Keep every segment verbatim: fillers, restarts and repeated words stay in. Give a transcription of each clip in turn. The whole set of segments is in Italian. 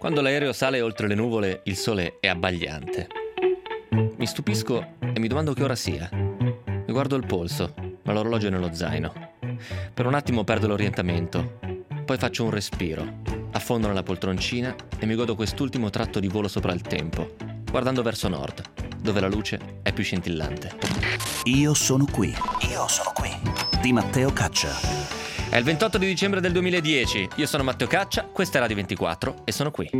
Quando l'aereo sale oltre le nuvole, il sole è abbagliante. Mi stupisco e mi domando che ora sia. Mi guardo il polso, ma l'orologio è nello zaino. Per un attimo perdo l'orientamento, poi faccio un respiro, affondo nella poltroncina e mi godo quest'ultimo tratto di volo sopra il tempo, guardando verso nord, dove la luce è più scintillante. Io sono qui. Io sono qui. Di Matteo Caccia. È il ventotto di dicembre del duemiladieci. Io sono Matteo Caccia, questa è Radio ventiquattro e sono qui.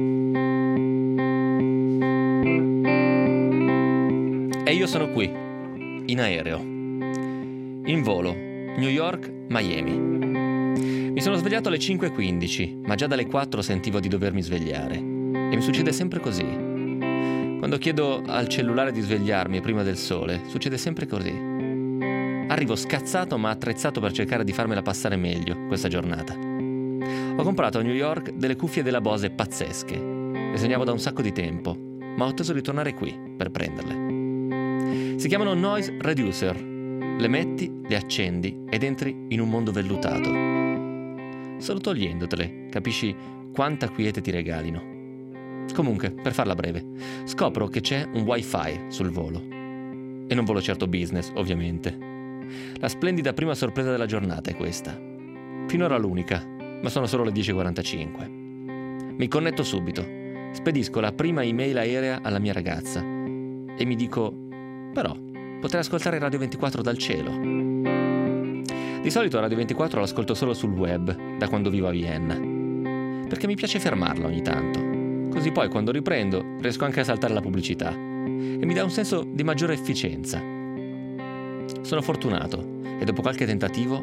E io sono qui, in aereo, in volo, New York, Miami. Mi sono svegliato alle cinque e quindici, ma già dalle quattro sentivo di dovermi svegliare. E mi succede sempre così. Quando chiedo al cellulare di svegliarmi prima del sole, succede sempre così. Arrivo scazzato ma attrezzato per cercare di farmela passare meglio questa giornata. Ho comprato a New York delle cuffie della Bose pazzesche. Le sognavo da un sacco di tempo, ma ho atteso di tornare qui per prenderle. Si chiamano Noise Reducer. Le metti, le accendi ed entri in un mondo vellutato. Solo togliendotele capisci quanta quiete ti regalino. Comunque, per farla breve, scopro che c'è un wifi sul volo. E non volo certo business, ovviamente. La splendida prima sorpresa della giornata è questa. Finora l'unica, ma sono solo le dieci e quarantacinque. Mi connetto subito, spedisco la prima email aerea alla mia ragazza e mi dico, però, potrei ascoltare Radio ventiquattro dal cielo. Di solito Radio ventiquattro l'ascolto solo sul web, da quando vivo a Vienna, perché mi piace fermarla ogni tanto. Così poi, quando riprendo, riesco anche a saltare la pubblicità e mi dà un senso di maggiore efficienza. Sono fortunato e dopo qualche tentativo,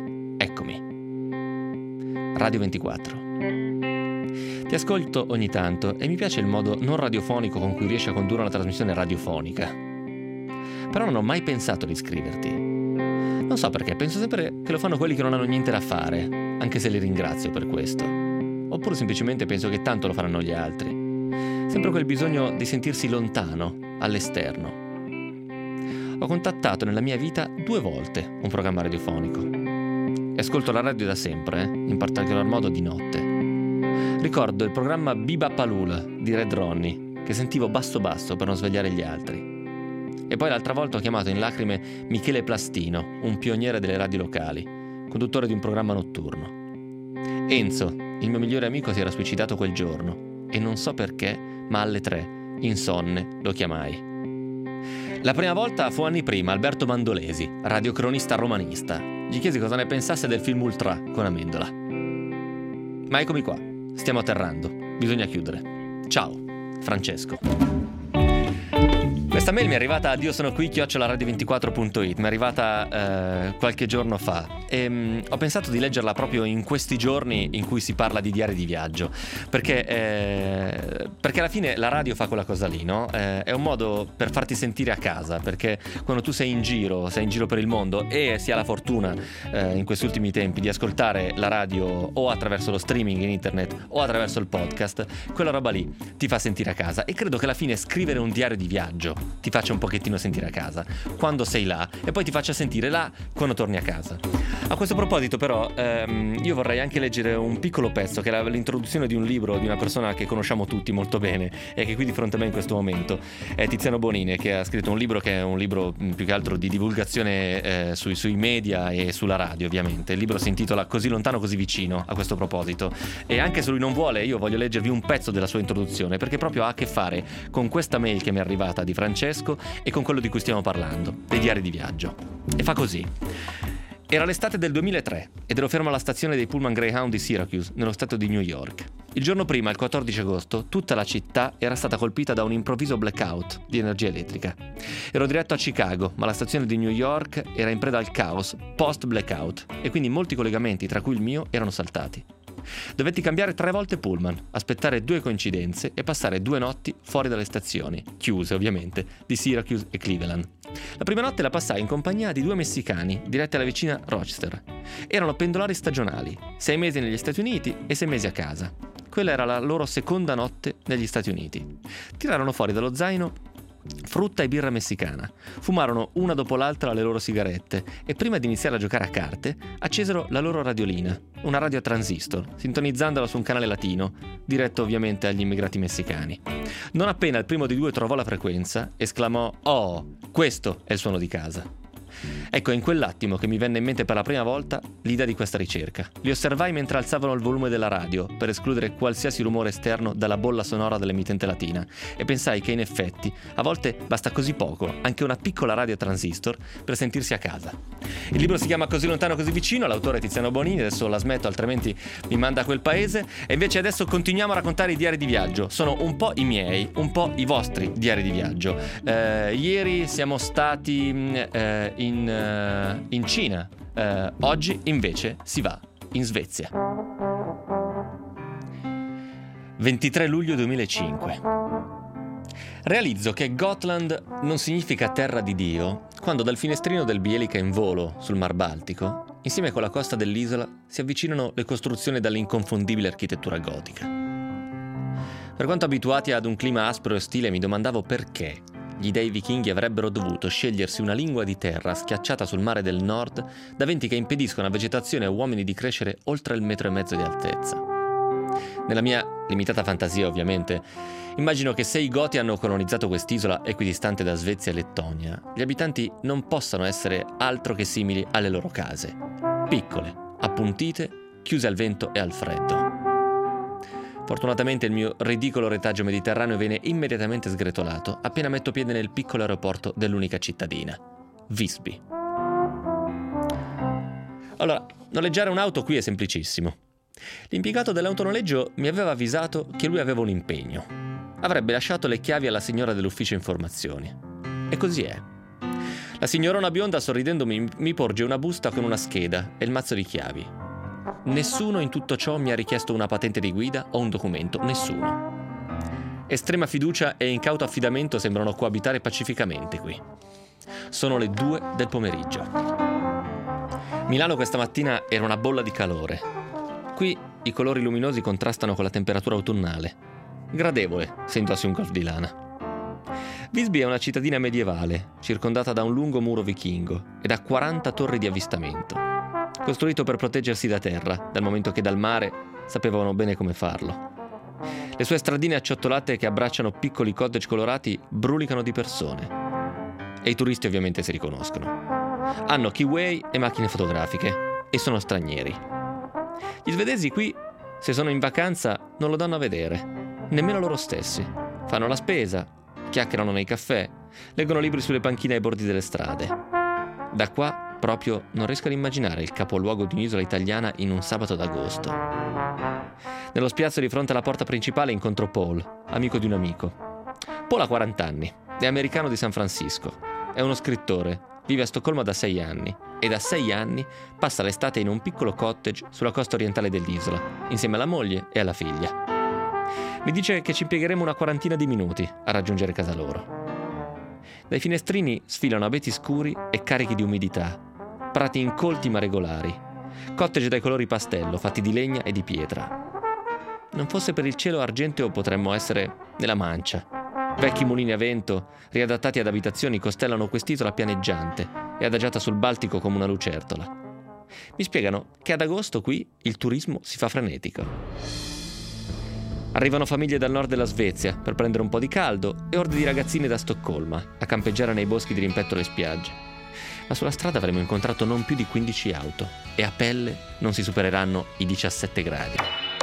eccomi. Radio ventiquattro. Ti ascolto ogni tanto e mi piace il modo non radiofonico con cui riesci a condurre una trasmissione radiofonica. Però non ho mai pensato di iscriverti. Non so perché, penso sempre che lo fanno quelli che non hanno niente da fare, anche se li ringrazio per questo. Oppure semplicemente penso che tanto lo faranno gli altri. Sempre quel bisogno di sentirsi lontano, all'esterno. Ho contattato nella mia vita due volte un programma radiofonico. E ascolto la radio da sempre, eh? In particolar modo di notte. Ricordo il programma Bebopalula di Red Ronnie, che sentivo basso basso per non svegliare gli altri. E poi l'altra volta ho chiamato in lacrime Michele Plastino, un pioniere delle radio locali, conduttore di un programma notturno. Enzo, il mio migliore amico, si era suicidato quel giorno e non so perché, ma alle tre, insonne, lo chiamai. La prima volta fu anni prima, Alberto Mandolesi, radiocronista romanista. Gli chiesi cosa ne pensasse del film Ultra con Amendola. Ma eccomi qua, stiamo atterrando, bisogna chiudere. Ciao, Francesco. Questa mail mi è arrivata a io sono qui chiocciola radio ventiquattro punto it, mi è arrivata eh, qualche giorno fa e mh, ho pensato di leggerla proprio in questi giorni in cui si parla di diari di viaggio, perché, eh, perché alla fine la radio fa quella cosa lì, no? Eh, è un modo per farti sentire a casa, perché quando tu sei in giro, sei in giro per il mondo e si ha la fortuna eh, in questi ultimi tempi di ascoltare la radio o attraverso lo streaming in internet o attraverso il podcast, quella roba lì ti fa sentire a casa e credo che alla fine scrivere un diario di viaggio ti faccia un pochettino sentire a casa quando sei là e poi ti faccia sentire là quando torni a casa. A questo proposito però ehm, io vorrei anche leggere un piccolo pezzo che è l'introduzione di un libro di una persona che conosciamo tutti molto bene e che è qui di fronte a me in questo momento. È Tiziano Bonini, che ha scritto un libro che è un libro più che altro di divulgazione eh, sui, sui media e sulla radio, ovviamente. Il libro si intitola Così lontano così vicino, a questo proposito, e anche se lui non vuole io voglio leggervi un pezzo della sua introduzione perché proprio ha a che fare con questa mail che mi è arrivata di Francesco e con quello di cui stiamo parlando, dei diari di viaggio. E fa così. Era l'estate del duemilatré ed ero fermo alla stazione dei Pullman Greyhound di Syracuse, nello stato di New York. Il giorno prima, il quattordici agosto, tutta la città era stata colpita da un improvviso blackout di energia elettrica. Ero diretto a Chicago, ma la stazione di New York era in preda al caos post-blackout e quindi molti collegamenti, tra cui il mio, erano saltati. Dovetti cambiare tre volte pullman, aspettare due coincidenze e passare due notti fuori dalle stazioni, chiuse ovviamente, di Syracuse e Cleveland. La prima notte la passai in compagnia di due messicani diretti alla vicina Rochester. Erano pendolari stagionali, sei mesi negli Stati Uniti e sei mesi a casa. Quella era la loro seconda notte negli Stati Uniti. Tirarono fuori dallo zaino frutta e birra messicana. Fumarono una dopo l'altra le loro sigarette e prima di iniziare a giocare a carte accesero la loro radiolina, una radio a transistor, sintonizzandola su un canale latino, diretto ovviamente agli immigrati messicani. Non appena il primo dei due trovò la frequenza, esclamò: «Oh, questo è il suono di casa». Ecco, è in quell'attimo che mi venne in mente per la prima volta l'idea di questa ricerca. Li osservai mentre alzavano il volume della radio per escludere qualsiasi rumore esterno dalla bolla sonora dell'emittente latina e pensai che in effetti a volte basta così poco, anche una piccola radio transistor, per sentirsi a casa. Il libro si chiama Così lontano così vicino, l'autore è Tiziano Bonini, adesso la smetto altrimenti mi manda a quel paese, e invece adesso continuiamo a raccontare i diari di viaggio. Sono un po' i miei, un po' i vostri diari di viaggio. Eh, ieri siamo stati eh, in, uh, in Cina, uh, oggi invece si va in Svezia. ventitré luglio duemilacinque. Realizzo che Gotland non significa terra di Dio quando dal finestrino del Bielica in volo sul Mar Baltico, insieme con la costa dell'isola, si avvicinano le costruzioni dall'inconfondibile architettura gotica. Per quanto abituati ad un clima aspro e ostile, mi domandavo perché gli dei vichinghi avrebbero dovuto scegliersi una lingua di terra schiacciata sul mare del nord da venti che impediscono a vegetazione e uomini di crescere oltre il metro e mezzo di altezza. Nella mia limitata fantasia, ovviamente, immagino che se i Goti hanno colonizzato quest'isola equidistante da Svezia e Lettonia, gli abitanti non possano essere altro che simili alle loro case, piccole, appuntite, chiuse al vento e al freddo. Fortunatamente il mio ridicolo retaggio mediterraneo viene immediatamente sgretolato appena metto piede nel piccolo aeroporto dell'unica cittadina, Visby. Allora, noleggiare un'auto qui è semplicissimo. L'impiegato dell'autonoleggio mi aveva avvisato che lui aveva un impegno. Avrebbe lasciato le chiavi alla signora dell'ufficio informazioni. E così è. La signorona bionda, sorridendo, mi, mi porge una busta con una scheda e il mazzo di chiavi. Nessuno in tutto ciò mi ha richiesto una patente di guida o un documento, nessuno. Estrema fiducia e incauto affidamento sembrano coabitare pacificamente qui. Sono le due del pomeriggio. Milano questa mattina era una bolla di calore. Qui i colori luminosi contrastano con la temperatura autunnale. Gradevole, sentosi un golf di lana. Visby è una cittadina medievale, circondata da un lungo muro vichingo e da quaranta torri di avvistamento, costruito per proteggersi da terra, dal momento che dal mare sapevano bene come farlo. Le sue stradine acciottolate che abbracciano piccoli cottage colorati brulicano di persone. E i turisti ovviamente si riconoscono. Hanno keyway e macchine fotografiche e sono stranieri. Gli svedesi qui, se sono in vacanza, non lo danno a vedere, nemmeno loro stessi. Fanno la spesa, chiacchierano nei caffè, leggono libri sulle panchine ai bordi delle strade. Da qua proprio non riesco ad immaginare il capoluogo di un'isola italiana in un sabato d'agosto. Nello spiazzo di fronte alla porta principale incontro Paul, amico di un amico. Paul ha quaranta anni, è americano di San Francisco, è uno scrittore, vive a Stoccolma da sei anni e da sei anni passa l'estate in un piccolo cottage sulla costa orientale dell'isola, insieme alla moglie e alla figlia. Mi dice che ci impiegheremo una quarantina di minuti a raggiungere casa loro. Dai finestrini sfilano abeti scuri e carichi di umidità, prati incolti ma regolari, cottage dai colori pastello fatti di legna e di pietra. Non fosse per il cielo argenteo potremmo essere nella Mancia. Vecchi mulini a vento, riadattati ad abitazioni, costellano quest'isola pianeggiante e adagiata sul Baltico come una lucertola. Mi spiegano che ad agosto qui il turismo si fa frenetico. Arrivano famiglie dal nord della Svezia per prendere un po' di caldo e orde di ragazzine da Stoccolma a campeggiare nei boschi di rimpetto alle spiagge. Ma sulla strada avremo incontrato non più di quindici auto e a pelle non si supereranno i diciassette gradi.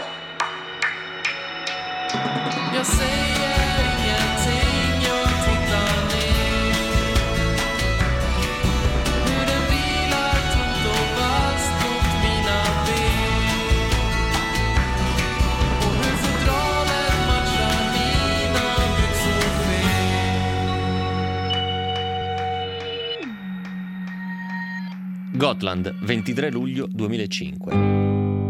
Jag säger ingenting, jag tittar ner. Hur det vilar tungt och fast mot mina ben. Och hur fodralet matchar mina byxor. Gotland, ventitré luglio duemilacinque.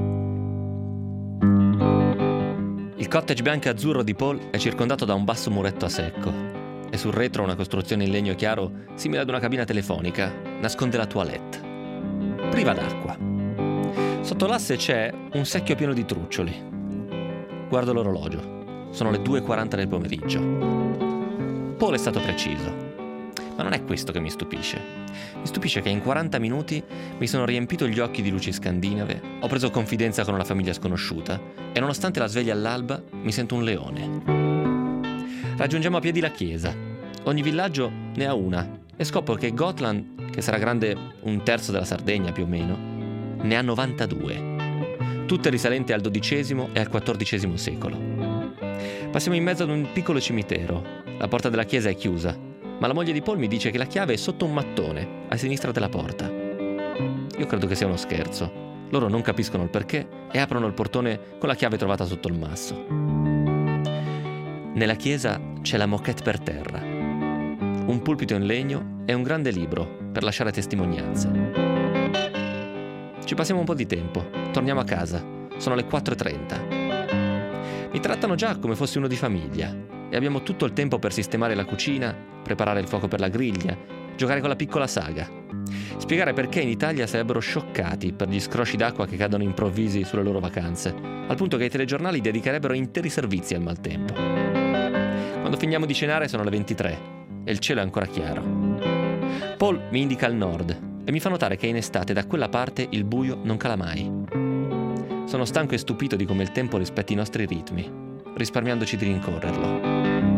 Il cottage bianco e azzurro di Paul è circondato da un basso muretto a secco e sul retro una costruzione in legno chiaro, simile ad una cabina telefonica, nasconde la toilette, priva d'acqua. Sotto l'asse c'è un secchio pieno di truccioli. Guardo l'orologio. Sono le due e quaranta del pomeriggio. Paul è stato preciso. Ma non è questo che mi stupisce. Mi stupisce che in quaranta minuti mi sono riempito gli occhi di luci scandinave, ho preso confidenza con una famiglia sconosciuta e nonostante la sveglia all'alba mi sento un leone. Raggiungiamo a piedi la chiesa. Ogni villaggio ne ha una e scopro che Gotland, che sarà grande un terzo della Sardegna più o meno, ne ha novantadue, tutte risalenti al dodicesimo e al quattordicesimo secolo. Passiamo in mezzo ad un piccolo cimitero. La porta della chiesa è chiusa, ma la moglie di Paul mi dice che la chiave è sotto un mattone, a sinistra della porta. Io credo che sia uno scherzo. Loro non capiscono il perché e aprono il portone con la chiave trovata sotto il masso. Nella chiesa c'è la moquette per terra, un pulpito in legno e un grande libro per lasciare testimonianze. Ci passiamo un po' di tempo, torniamo a casa, sono le quattro e trenta. Mi trattano già come fossi uno di famiglia e abbiamo tutto il tempo per sistemare la cucina, preparare il fuoco per la griglia, giocare con la piccola saga, spiegare perché in Italia sarebbero scioccati per gli scrosci d'acqua che cadono improvvisi sulle loro vacanze, al punto che i telegiornali dedicherebbero interi servizi al maltempo. Quando finiamo di cenare sono le ventitré e il cielo è ancora chiaro. Paul mi indica il nord e mi fa notare che in estate da quella parte il buio non cala mai. Sono stanco e stupito di come il tempo rispetti i nostri ritmi, risparmiandoci di rincorrerlo.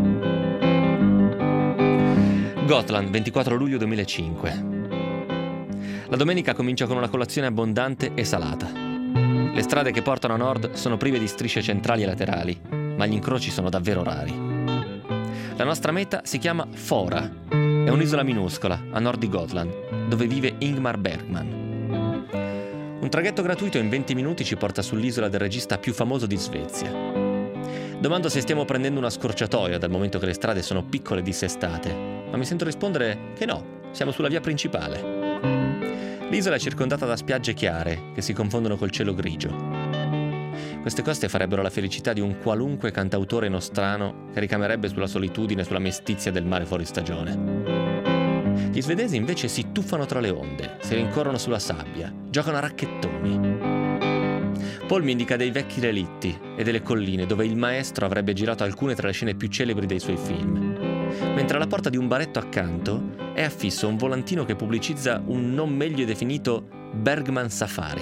Gotland, ventiquattro luglio duemilacinque. La domenica comincia con una colazione abbondante e salata. Le strade che portano a nord sono prive di strisce centrali e laterali, ma gli incroci sono davvero rari. La nostra meta si chiama Fora. È un'isola minuscola, a nord di Gotland, dove vive Ingmar Bergman. Un traghetto gratuito in venti minuti ci porta sull'isola del regista più famoso di Svezia. Domando se stiamo prendendo una scorciatoia dal momento che le strade sono piccole e dissestate, ma mi sento rispondere che no, siamo sulla via principale. L'isola è circondata da spiagge chiare che si confondono col cielo grigio. Queste coste farebbero la felicità di un qualunque cantautore nostrano che ricamerebbe sulla solitudine e sulla mestizia del mare fuori stagione. Gli svedesi invece si tuffano tra le onde, si rincorrono sulla sabbia, giocano a racchettoni. Paul mi indica dei vecchi relitti e delle colline dove il maestro avrebbe girato alcune tra le scene più celebri dei suoi film. Mentre alla porta di un baretto accanto è affisso un volantino che pubblicizza un non meglio definito Bergman Safari.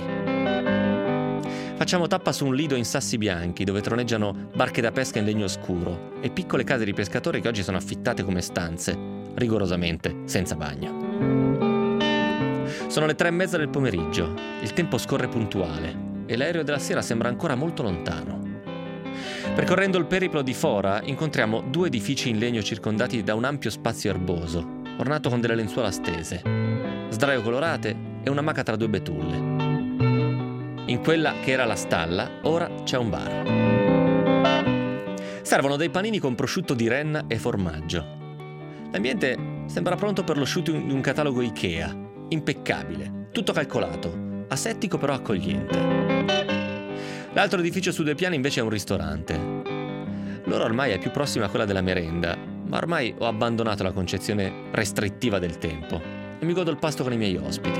Facciamo tappa su un lido in sassi bianchi dove troneggiano barche da pesca in legno scuro e piccole case di pescatori che oggi sono affittate come stanze, rigorosamente senza bagno. Sono le tre e mezza del pomeriggio, il tempo scorre puntuale e l'aereo della sera sembra ancora molto lontano. Percorrendo il periplo di Fora incontriamo due edifici in legno circondati da un ampio spazio erboso, ornato con delle lenzuola stese, sdraio colorate e una maca tra due betulle. In quella che era la stalla, ora c'è un bar. Servono dei panini con prosciutto di renna e formaggio. L'ambiente sembra pronto per lo shooting di un catalogo Ikea, impeccabile, tutto calcolato, asettico però accogliente. L'altro edificio su due piani invece è un ristorante. L'ora ormai è più prossima a quella della merenda, ma ormai ho abbandonato la concezione restrittiva del tempo e mi godo il pasto con i miei ospiti.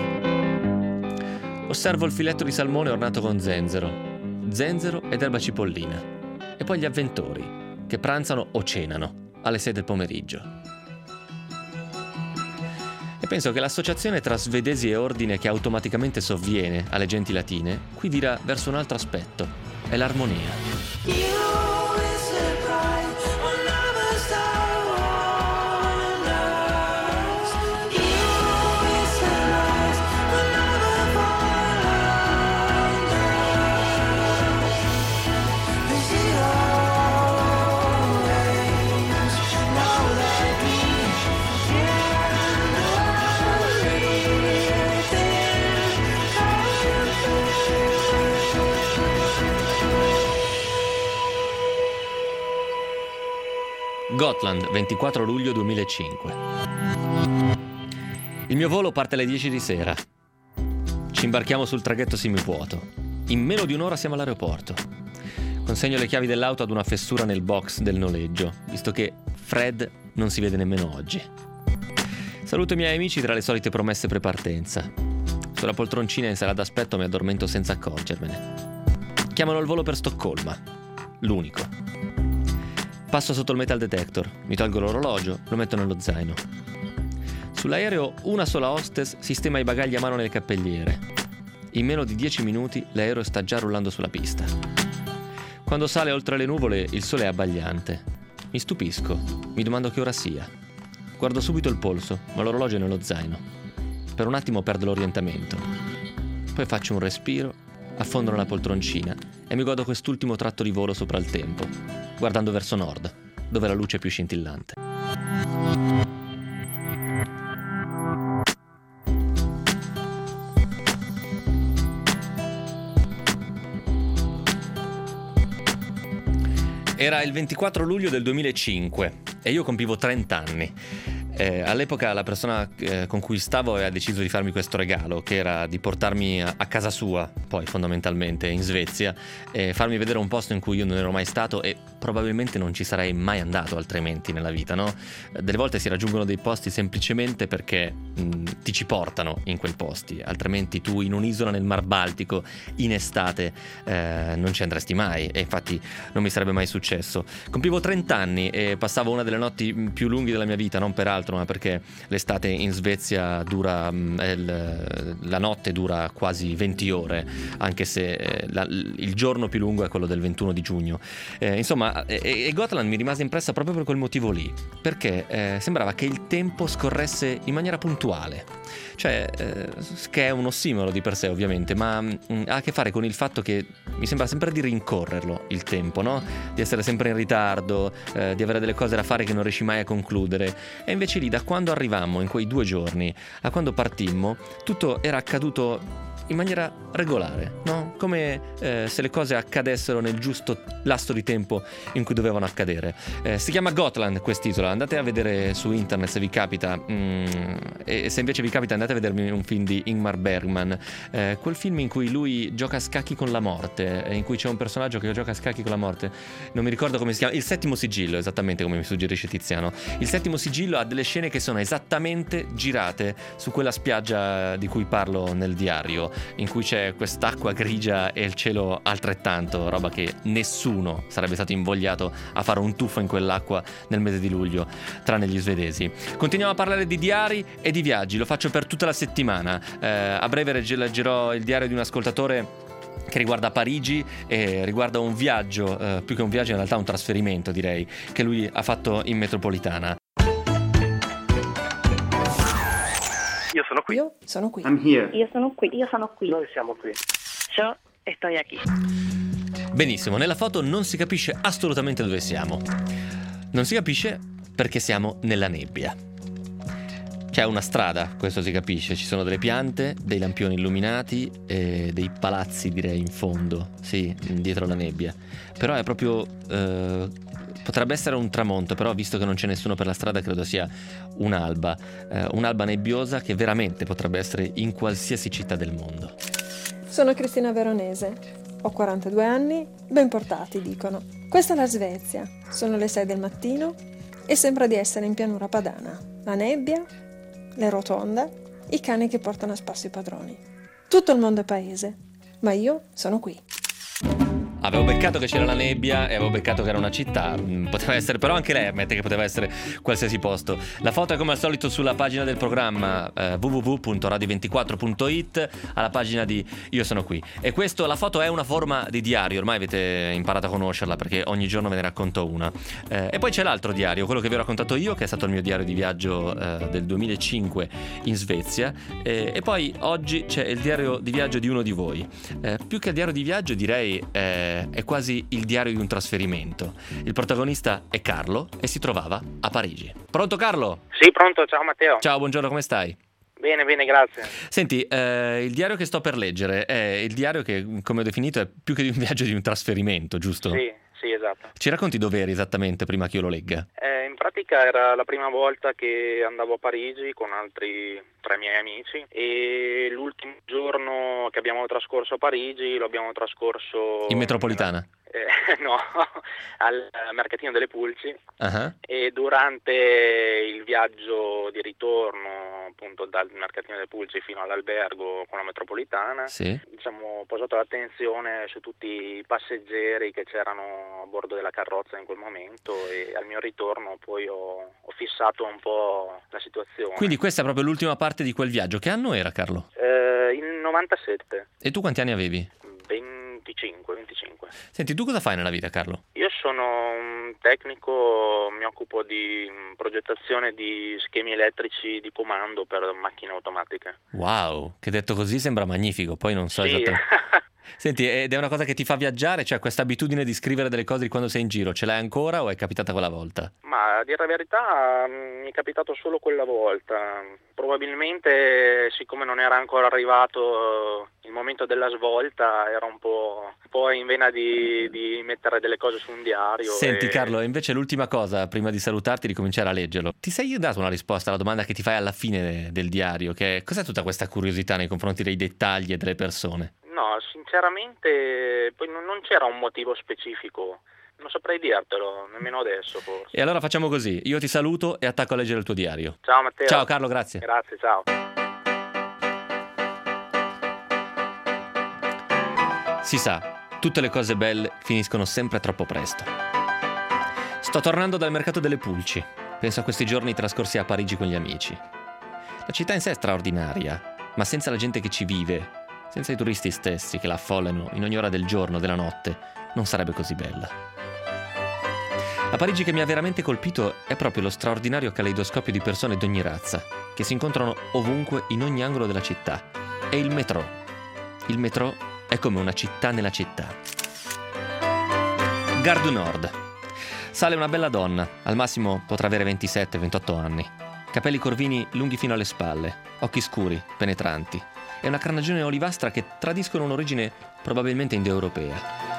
Osservo il filetto di salmone ornato con zenzero, zenzero ed erba cipollina, e poi gli avventori, che pranzano o cenano alle sei del pomeriggio. E penso che l'associazione tra svedesi e ordine che automaticamente sovviene alle genti latine qui vira verso un altro aspetto, è l'armonia. Gotland, ventiquattro luglio duemilacinque. Il mio volo parte alle dieci di sera. Ci imbarchiamo sul traghetto semivuoto. In meno di un'ora siamo all'aeroporto. Consegno le chiavi dell'auto ad una fessura nel box del noleggio, visto che Fred non si vede nemmeno oggi. Saluto i miei amici tra le solite promesse pre-partenza. Sulla poltroncina in sala d'aspetto mi addormento senza accorgermene. Chiamano il volo per Stoccolma. L'unico. Passo sotto il metal detector, mi tolgo l'orologio, lo metto nello zaino. Sull'aereo una sola hostess sistema i bagagli a mano nel cappelliere. In meno di dieci minuti l'aereo sta già rullando sulla pista. Quando sale oltre le nuvole il sole è abbagliante. Mi stupisco, mi domando che ora sia. Guardo subito il polso, ma l'orologio è nello zaino. Per un attimo perdo l'orientamento. Poi faccio un respiro, affondo nella poltroncina e mi godo quest'ultimo tratto di volo sopra il tempo, guardando verso nord, dove la luce è più scintillante. Era il ventiquattro luglio del duemilacinque e io compivo trenta anni. Eh, all'epoca la persona eh, con cui stavo aveva deciso di farmi questo regalo, che era di portarmi a, a casa sua, poi fondamentalmente in Svezia, e farmi vedere un posto in cui io non ero mai stato e probabilmente non ci sarei mai andato altrimenti nella vita, no? Delle volte si raggiungono dei posti semplicemente perché mh, ti ci portano in quei posti, altrimenti tu in un'isola nel Mar Baltico in estate eh, non ci andresti mai, e infatti non mi sarebbe mai successo. Compivo trenta anni e passavo una delle notti più lunghe della mia vita, non per altro, ma perché l'estate in Svezia dura, il, la notte dura quasi venti ore, anche se la, il giorno più lungo è quello del ventuno di giugno. Eh, insomma, e, e Gotland mi rimase impressa proprio per quel motivo lì, perché eh, sembrava che il tempo scorresse in maniera puntuale. Cioè, eh, che è un ossimoro di per sé ovviamente, ma mh, ha a che fare con il fatto che mi sembra sempre di rincorrerlo il tempo, no? Di essere sempre in ritardo, eh, di avere delle cose da fare che non riesci mai a concludere. E invece lì, da quando arrivammo in quei due giorni a quando partimmo, tutto era accaduto in maniera regolare, no? Come eh, se le cose accadessero nel giusto lasso di tempo in cui dovevano accadere. Eh, si chiama Gotland quest'isola, andate a vedere su internet se vi capita, mm, e se invece vi capita andate a vedermi un film di Ingmar Bergman, eh, quel film in cui lui gioca a scacchi con la morte, in cui c'è un personaggio che gioca a scacchi con la morte, non mi ricordo come si chiama, Il Settimo Sigillo, esattamente come mi suggerisce Tiziano. Il Settimo Sigillo ha delle scene che sono esattamente girate su quella spiaggia di cui parlo nel diario, in cui c'è quest'acqua grigia e il cielo altrettanto, roba che nessuno sarebbe stato invogliato a fare un tuffo in quell'acqua nel mese di luglio, tranne gli svedesi. Continuiamo a parlare di diari e di viaggi, lo faccio per tutta la settimana. Eh, a breve leggerò il diario di un ascoltatore che riguarda Parigi e riguarda un viaggio, eh, più che un viaggio in realtà un trasferimento, direi, che lui ha fatto in metropolitana. Io sono qui. Io sono qui. I'm here. Io sono qui. Io sono qui. Noi siamo qui. Yo estoy aquí. Benissimo, nella foto non si capisce assolutamente dove siamo. Non si capisce perché siamo nella nebbia. C'è una strada, questo si capisce, ci sono delle piante, dei lampioni illuminati e dei palazzi, direi, in fondo, sì, dietro la nebbia. Però è proprio... Eh, potrebbe essere un tramonto, però visto che non c'è nessuno per la strada credo sia un'alba, eh, un'alba nebbiosa che veramente potrebbe essere in qualsiasi città del mondo. Sono Cristina Veronese, ho quarantadue anni, ben portati dicono. Questa è la Svezia, sono le sei del mattino e sembra di essere in pianura padana. La nebbia, le rotonde, i cani che portano a spasso i padroni. Tutto il mondo è paese, ma io sono qui. Avevo beccato che c'era la nebbia e avevo beccato che era una città. Poteva essere però anche lei ammette che poteva essere qualsiasi posto. La foto è come al solito sulla pagina del programma eh, w w w punto radio ventiquattro punto i t, alla pagina di Io sono qui. E questo, la foto è una forma di diario, ormai avete imparato a conoscerla perché ogni giorno ve ne racconto una. Eh, e poi c'è l'altro diario, quello che vi ho raccontato io, che è stato il mio diario di viaggio eh, del duemilacinque in Svezia. Eh, e poi oggi c'è il diario di viaggio di uno di voi. Eh, più che il diario di viaggio direi... Eh, è quasi il diario di un trasferimento. Il protagonista è Carlo e si trovava a Parigi. Pronto Carlo? Sì, pronto, ciao Matteo. Ciao, buongiorno, come stai? Bene, bene, grazie. Senti, eh, il diario che sto per leggere è il diario che, come ho definito, è più che di un viaggio, di un trasferimento, giusto? Sì, sì, esatto. Ci racconti dove eri esattamente prima che io lo legga? Eh, in pratica era la prima volta che andavo a Parigi con altri tre miei amici e l'ultimo giorno che abbiamo trascorso a Parigi lo abbiamo trascorso... In metropolitana? Nella... Eh, no, al mercatino delle Pulci. Ah, E durante il viaggio di ritorno appunto dal mercatino delle Pulci fino all'albergo con la metropolitana, sì. diciamo, ho posato l'attenzione su tutti i passeggeri che c'erano a bordo della carrozza in quel momento, e al mio ritorno poi ho, ho fissato un po' la situazione. Quindi questa è proprio l'ultima parte di quel viaggio. Che anno era, Carlo? Eh, il novantasette, E tu quanti anni avevi? venticinque, venticinque. Senti, tu cosa fai nella vita, Carlo? Io sono un tecnico, mi occupo di progettazione di schemi elettrici di comando per macchine automatiche. Wow, che detto così sembra magnifico, poi non so Sì. esattamente. Senti, ed è una cosa che ti fa viaggiare? Cioè, questa abitudine di scrivere delle cose di quando sei in giro, ce l'hai ancora o è capitata quella volta? Ma a dire la verità mh, mi è capitato solo quella volta. Probabilmente, siccome non era ancora arrivato il momento della svolta, era un po', un po' in vena di, di mettere delle cose su un diario. Senti, e... Carlo, e invece l'ultima cosa, prima di salutarti, di cominciare a leggerlo. Ti sei dato una risposta alla domanda che ti fai alla fine del diario, che è: cos'è tutta questa curiosità nei confronti dei dettagli e delle persone? No, sinceramente poi non non c'era un motivo specifico, non saprei dirtelo, nemmeno adesso forse. E allora facciamo così, io ti saluto e attacco a leggere il tuo diario. Ciao Matteo. Ciao Carlo, grazie. Grazie, ciao. Si sa, tutte le cose belle finiscono sempre troppo presto. Sto tornando dal mercato delle Pulci. Penso a questi giorni trascorsi a Parigi con gli amici. La città in sé è straordinaria, ma senza la gente che ci vive, senza i turisti stessi che la affollano in ogni ora del giorno, della notte, non sarebbe così bella. La Parigi che mi ha veramente colpito è proprio lo straordinario caleidoscopio di persone d'ogni razza, che si incontrano ovunque in ogni angolo della città. È il metro. Il metro è come una città nella città. Gare du Nord. Sale una bella donna, al massimo potrà avere ventisette ventotto anni. Capelli corvini lunghi fino alle spalle, occhi scuri, penetranti, e una carnagione olivastra che tradiscono un'origine probabilmente indoeuropea.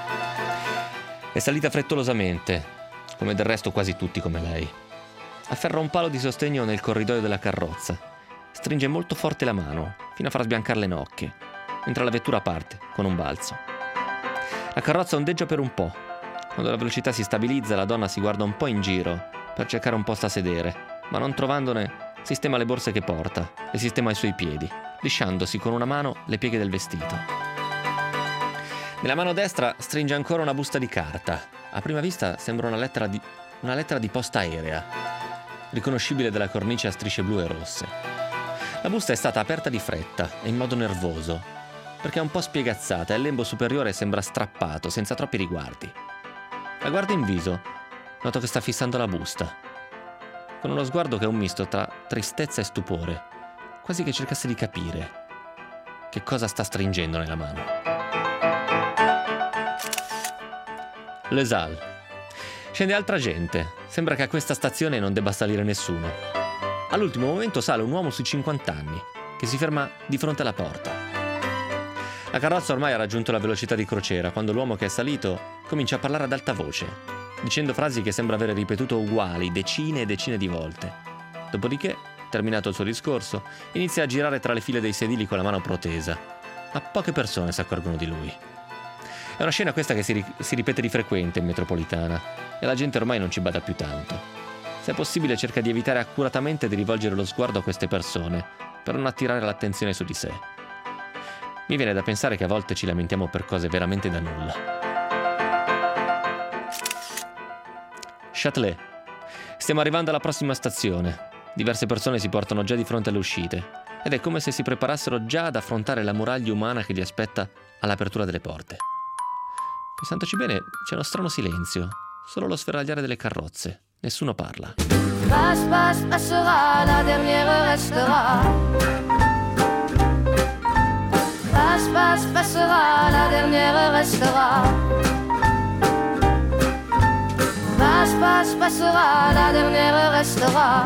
È salita frettolosamente, come del resto quasi tutti come lei. Afferra un palo di sostegno nel corridoio della carrozza. Stringe molto forte la mano, fino a far sbiancare le nocche, mentre la vettura parte, con un balzo. La carrozza ondeggia per un po'. Quando la velocità si stabilizza, la donna si guarda un po' in giro per cercare un posto a sedere, ma non trovandone, sistema le borse che porta e sistema i suoi piedi, lisciandosi con una mano le pieghe del vestito. Nella mano destra stringe ancora una busta di carta. A prima vista sembra una lettera di, una lettera di posta aerea, riconoscibile dalla cornice a strisce blu e rosse. La busta è stata aperta di fretta e in modo nervoso, perché è un po' spiegazzata e il lembo superiore sembra strappato, senza troppi riguardi. La guardo in viso, noto che sta fissando la busta, con uno sguardo che è un misto tra tristezza e stupore, quasi che cercasse di capire che cosa sta stringendo nella mano. Les Halles. Scende altra gente. Sembra che a questa stazione non debba salire nessuno. All'ultimo momento sale un uomo sui cinquanta anni, che si ferma di fronte alla porta. La carrozza ormai ha raggiunto la velocità di crociera quando l'uomo che è salito comincia a parlare ad alta voce, dicendo frasi che sembra avere ripetuto uguali decine e decine di volte. Dopodiché, terminato il suo discorso, inizia a girare tra le file dei sedili con la mano protesa. Ma poche persone si accorgono di lui. È una scena questa che si, ri- si ripete di frequente in metropolitana e la gente ormai non ci bada più tanto. Se è possibile cerca di evitare accuratamente di rivolgere lo sguardo a queste persone per non attirare l'attenzione su di sé. Mi viene da pensare che a volte ci lamentiamo per cose veramente da nulla. Châtelet. Stiamo arrivando alla prossima stazione. Diverse persone si portano già di fronte alle uscite ed è come se si preparassero già ad affrontare la muraglia umana che li aspetta all'apertura delle porte. Pensandoci bene, c'è uno strano silenzio, solo lo sferragliare delle carrozze. Nessuno parla. Passe, passe, passera, la dernière restera. Passe, passe, passera, la dernière restera. Passe, passe, passera, la dernière restera.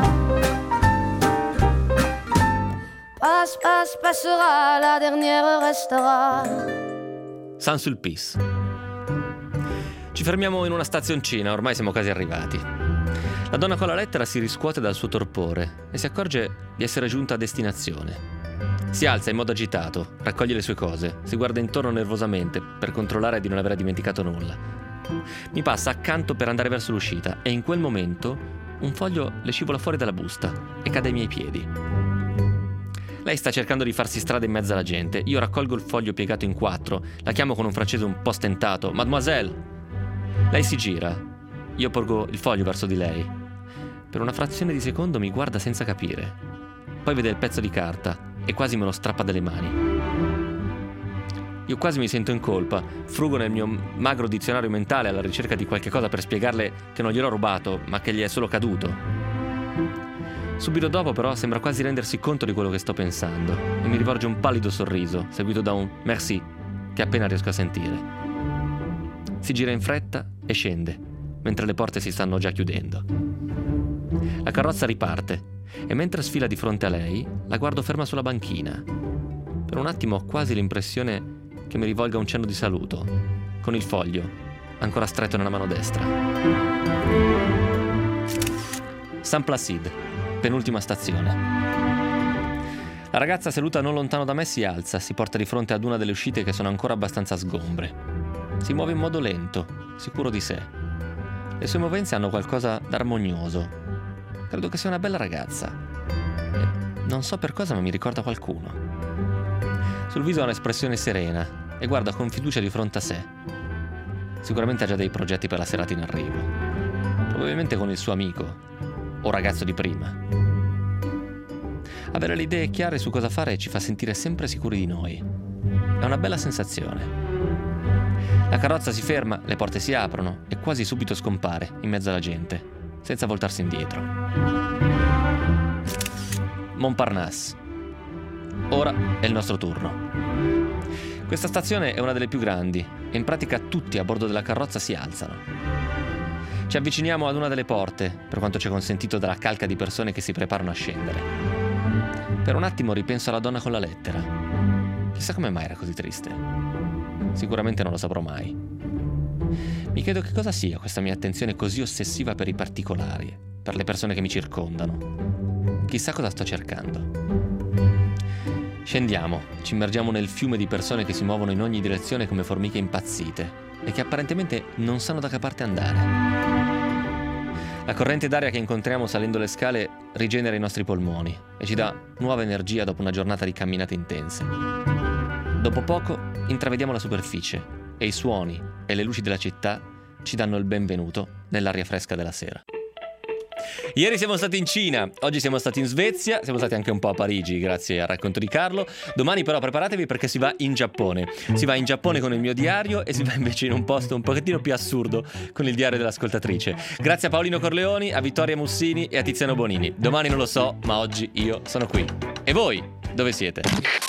Passe, passe, passera, la dernière restera. Saint-Sulpice. Ci fermiamo in una stazioncina, ormai siamo quasi arrivati. La donna con la lettera si riscuote dal suo torpore e si accorge di essere giunta a destinazione. Si alza in modo agitato, raccoglie le sue cose, si guarda intorno nervosamente per controllare di non aver dimenticato nulla. Mi passa accanto per andare verso l'uscita e in quel momento un foglio le scivola fuori dalla busta e cade ai miei piedi. Lei sta cercando di farsi strada in mezzo alla gente. Io raccolgo il foglio piegato in quattro, la chiamo con un francese un po' stentato: Mademoiselle! Lei si gira. Io porgo il foglio verso di lei. Per una frazione di secondo mi guarda senza capire. Poi vede il pezzo di carta e quasi me lo strappa dalle mani. Io quasi mi sento in colpa, frugo nel mio magro dizionario mentale alla ricerca di qualche cosa per spiegarle che non gliel'ho rubato, ma che gli è solo caduto. Subito dopo però sembra quasi rendersi conto di quello che sto pensando e mi rivolge un pallido sorriso, seguito da un merci che appena riesco a sentire. Si gira in fretta e scende, mentre le porte si stanno già chiudendo. La carrozza riparte e mentre sfila di fronte a lei la guardo ferma sulla banchina. Per un attimo ho quasi l'impressione che mi rivolga un cenno di saluto, con il foglio ancora stretto nella mano destra. Saint Placide, penultima stazione. La ragazza seduta non lontano da me si alza, si porta di fronte ad una delle uscite che sono ancora abbastanza sgombre. Si muove in modo lento, sicuro di sé. Le sue movenze hanno qualcosa d'armonioso. Credo che sia una bella ragazza. E non so per cosa, ma mi ricorda qualcuno. Sul viso ha un'espressione serena e guarda con fiducia di fronte a sé. Sicuramente ha già dei progetti per la serata in arrivo. Probabilmente con il suo amico o ragazzo di prima. Avere le idee chiare su cosa fare ci fa sentire sempre sicuri di noi. È una bella sensazione. La carrozza si ferma, le porte si aprono e quasi subito scompare in mezzo alla gente, senza voltarsi indietro. Montparnasse. Ora è il nostro turno. Questa stazione è una delle più grandi e in pratica tutti a bordo della carrozza si alzano. Ci avviciniamo ad una delle porte, per quanto ci è consentito dalla calca di persone che si preparano a scendere. Per un attimo ripenso alla donna con la lettera. Chissà come mai era così triste. Sicuramente non lo saprò mai. Mi chiedo che cosa sia questa mia attenzione così ossessiva per i particolari, per le persone che mi circondano. Chissà cosa sto cercando. Scendiamo, ci immergiamo nel fiume di persone che si muovono in ogni direzione come formiche impazzite e che apparentemente non sanno da che parte andare. La corrente d'aria che incontriamo salendo le scale rigenera i nostri polmoni e ci dà nuova energia dopo una giornata di camminate intense. Dopo poco intravediamo la superficie e i suoni e le luci della città ci danno il benvenuto nell'aria fresca della sera. Ieri siamo stati in Cina, oggi siamo stati in Svezia, siamo stati anche un po' a Parigi grazie al racconto di Carlo. Domani però preparatevi perché si va in Giappone. Si va in Giappone con il mio diario e si va invece in un posto un pochettino più assurdo con il diario dell'ascoltatrice. Grazie a Paolino Corleoni, a Vittoria Mussini e a Tiziano Bonini. Domani non lo so, ma oggi io sono qui. E voi, dove siete?